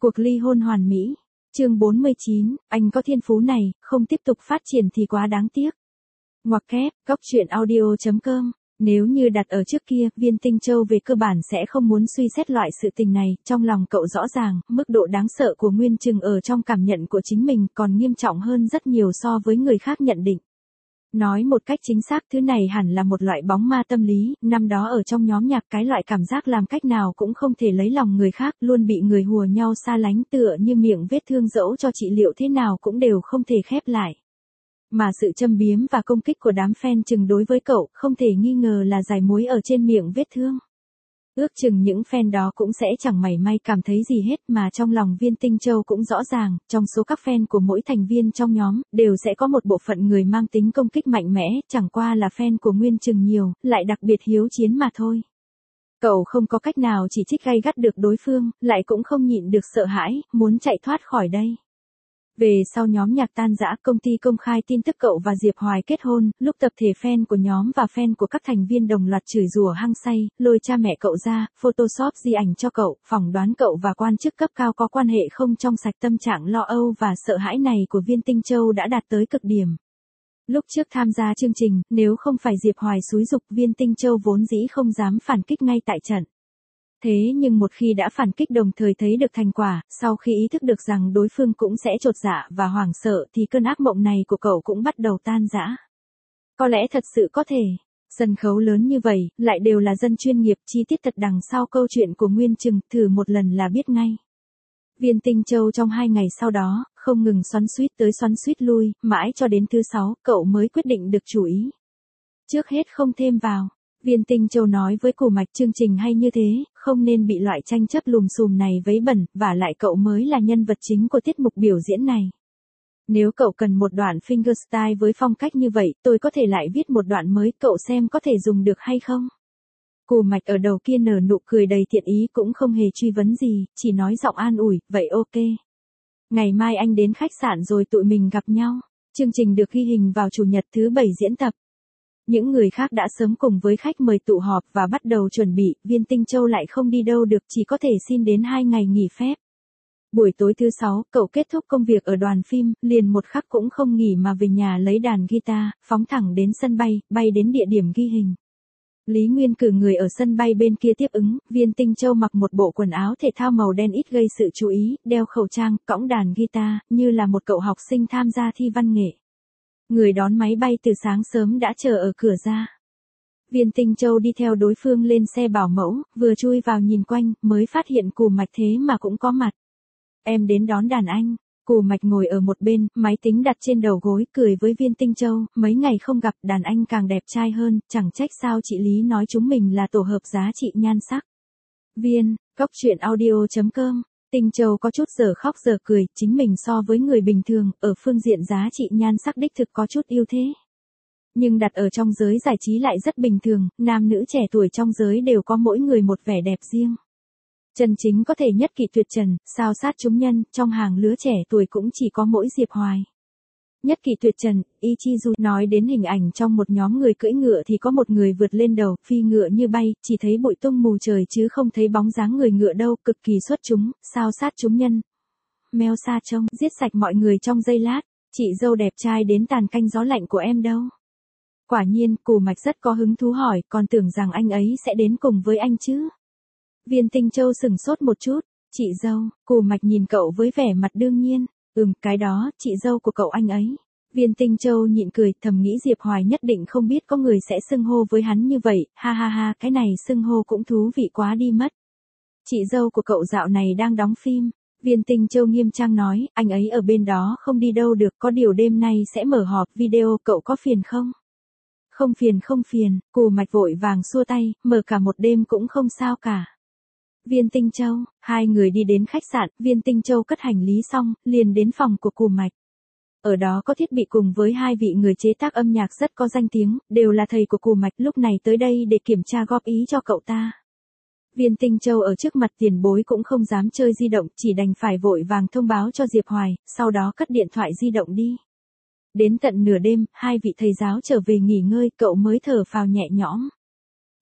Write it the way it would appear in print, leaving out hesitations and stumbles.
Cuộc ly hôn hoàn mỹ. Chương 49, anh có thiên phú này, không tiếp tục phát triển thì quá đáng tiếc. Ngoặc kép, góc truyện audio.com. Nếu như đặt ở trước kia, Viên Tinh Châu về cơ bản sẽ không muốn suy xét loại sự tình này, trong lòng cậu rõ ràng, mức độ đáng sợ của Nguyên Trừng ở trong cảm nhận của chính mình còn nghiêm trọng hơn rất nhiều so với người khác nhận định. Nói một cách chính xác, thứ này hẳn là một loại bóng ma tâm lý, năm đó ở trong nhóm nhạc cái loại cảm giác làm cách nào cũng không thể lấy lòng người khác, luôn bị người hùa nhau xa lánh tựa như miệng vết thương dẫu cho trị liệu thế nào cũng đều không thể khép lại. Mà sự châm biếm và công kích của đám fan Trừng đối với cậu không thể nghi ngờ là giải muối ở trên miệng vết thương. Ước chừng những fan đó cũng sẽ chẳng mảy may cảm thấy gì hết, mà trong lòng Viên Tinh Châu cũng rõ ràng, trong số các fan của mỗi thành viên trong nhóm, đều sẽ có một bộ phận người mang tính công kích mạnh mẽ, chẳng qua là fan của Nguyên Trừng nhiều, lại đặc biệt hiếu chiến mà thôi. Cậu không có cách nào chỉ trích gay gắt được đối phương, lại cũng không nhịn được sợ hãi, muốn chạy thoát khỏi đây. Về sau nhóm nhạc tan rã, công ty công khai tin tức cậu và Diệp Hoài kết hôn, lúc tập thể fan của nhóm và fan của các thành viên đồng loạt chửi rủa hăng say, lôi cha mẹ cậu ra, photoshop di ảnh cho cậu, phỏng đoán cậu và quan chức cấp cao có quan hệ không trong sạch. Tâm trạng lo âu và sợ hãi này của Viên Tinh Châu đã đạt tới cực điểm. Lúc trước tham gia chương trình, nếu không phải Diệp Hoài xúi giục, Viên Tinh Châu vốn dĩ không dám phản kích ngay tại trận. Thế nhưng một khi đã phản kích đồng thời thấy được thành quả, sau khi ý thức được rằng đối phương cũng sẽ chột dạ và hoảng sợ thì cơn ác mộng này của cậu cũng bắt đầu tan rã. Có lẽ thật sự có thể, sân khấu lớn như vậy, lại đều là dân chuyên nghiệp, chi tiết thật đằng sau câu chuyện của Nguyên Trừng, thử một lần là biết ngay. Viên Tinh Châu trong 2 ngày sau đó, không ngừng xoắn xuýt tới xoắn xuýt lui, mãi cho đến thứ 6, cậu mới quyết định được chủ ý. Trước hết không thêm vào. Viên Tinh Châu nói với Cù Mạch, chương trình hay như thế, không nên bị loại tranh chấp lùm xùm này vấy bẩn, và lại cậu mới là nhân vật chính của tiết mục biểu diễn này. Nếu cậu cần một đoạn fingerstyle với phong cách như vậy, tôi có thể lại viết một đoạn mới, cậu xem có thể dùng được hay không? Cù Mạch ở đầu kia nở nụ cười đầy thiện ý, cũng không hề truy vấn gì, chỉ nói giọng an ủi, vậy ok. Ngày mai anh đến khách sạn rồi tụi mình gặp nhau. Chương trình được ghi hình vào Chủ nhật thứ 7 diễn tập. Những người khác đã sớm cùng với khách mời tụ họp và bắt đầu chuẩn bị, Viên Tinh Châu lại không đi đâu được, chỉ có thể xin đến 2 ngày nghỉ phép. Buổi tối thứ 6, cậu kết thúc công việc ở đoàn phim, liền một khắc cũng không nghỉ mà về nhà lấy đàn guitar, phóng thẳng đến sân bay, bay đến địa điểm ghi hình. Lý Nguyên cử người ở sân bay bên kia tiếp ứng, Viên Tinh Châu mặc một bộ quần áo thể thao màu đen ít gây sự chú ý, đeo khẩu trang, cõng đàn guitar, như là một cậu học sinh tham gia thi văn nghệ. Người đón máy bay từ sáng sớm đã chờ ở cửa ra. Viên Tinh Châu đi theo đối phương lên xe bảo mẫu, vừa chui vào nhìn quanh, mới phát hiện Cù Mạch thế mà cũng có mặt. Em đến đón đàn anh. Cù Mạch ngồi ở một bên, máy tính đặt trên đầu gối, cười với Viên Tinh Châu, mấy ngày không gặp, đàn anh càng đẹp trai hơn, chẳng trách sao chị Lý nói chúng mình là tổ hợp giá trị nhan sắc. Viên, góc truyện audio.com. Tinh Châu có chút giờ khóc giờ cười, chính mình so với người bình thường, ở phương diện giá trị nhan sắc đích thực có chút ưu thế. Nhưng đặt ở trong giới giải trí lại rất bình thường, nam nữ trẻ tuổi trong giới đều có mỗi người một vẻ đẹp riêng. Chân chính có thể nhất kỵ tuyệt trần, sao sát chúng nhân, trong hàng lứa trẻ tuổi cũng chỉ có mỗi Diệp Hoài. Nhất kỵ tuyệt trần, Ichizu nói đến hình ảnh trong một nhóm người cưỡi ngựa thì có một người vượt lên đầu, phi ngựa như bay, chỉ thấy bụi tung mù trời chứ không thấy bóng dáng người ngựa đâu, cực kỳ xuất chúng, sao sát chúng nhân. Meo Sa Trông, giết sạch mọi người trong giây lát, chị dâu đẹp trai đến tàn canh gió lạnh của em đâu. Quả nhiên, Cù Mạch rất có hứng thú hỏi, còn tưởng rằng anh ấy sẽ đến cùng với anh chứ. Viên Tinh Châu sửng sốt một chút, chị dâu, Cù Mạch nhìn cậu với vẻ mặt đương nhiên, cái đó, chị dâu của cậu anh ấy. Viên Tinh Châu nhịn cười, thầm nghĩ Diệp Hoài nhất định không biết có người sẽ xưng hô với hắn như vậy, ha ha ha, cái này xưng hô cũng thú vị quá đi mất. Chị dâu của cậu dạo này đang đóng phim. Viên Tinh Châu nghiêm trang nói, anh ấy ở bên đó không đi đâu được, có điều đêm nay sẽ mở họp video, cậu có phiền không? Không phiền không phiền, Cù Mạch vội vàng xua tay, mở cả một đêm cũng không sao cả. Viên Tinh Châu, hai người đi đến khách sạn, Viên Tinh Châu cất hành lý xong, liền đến phòng của Cù Mạch. Ở đó có thiết bị cùng với 2 vị người chế tác âm nhạc rất có danh tiếng, đều là thầy của Cù Mạch, lúc này tới đây để kiểm tra góp ý cho cậu ta. Viên Tinh Châu ở trước mặt tiền bối cũng không dám chơi di động, chỉ đành phải vội vàng thông báo cho Diệp Hoài, sau đó cất điện thoại di động đi. Đến tận nửa đêm, 2 vị thầy giáo trở về nghỉ ngơi, cậu mới thở phào nhẹ nhõm.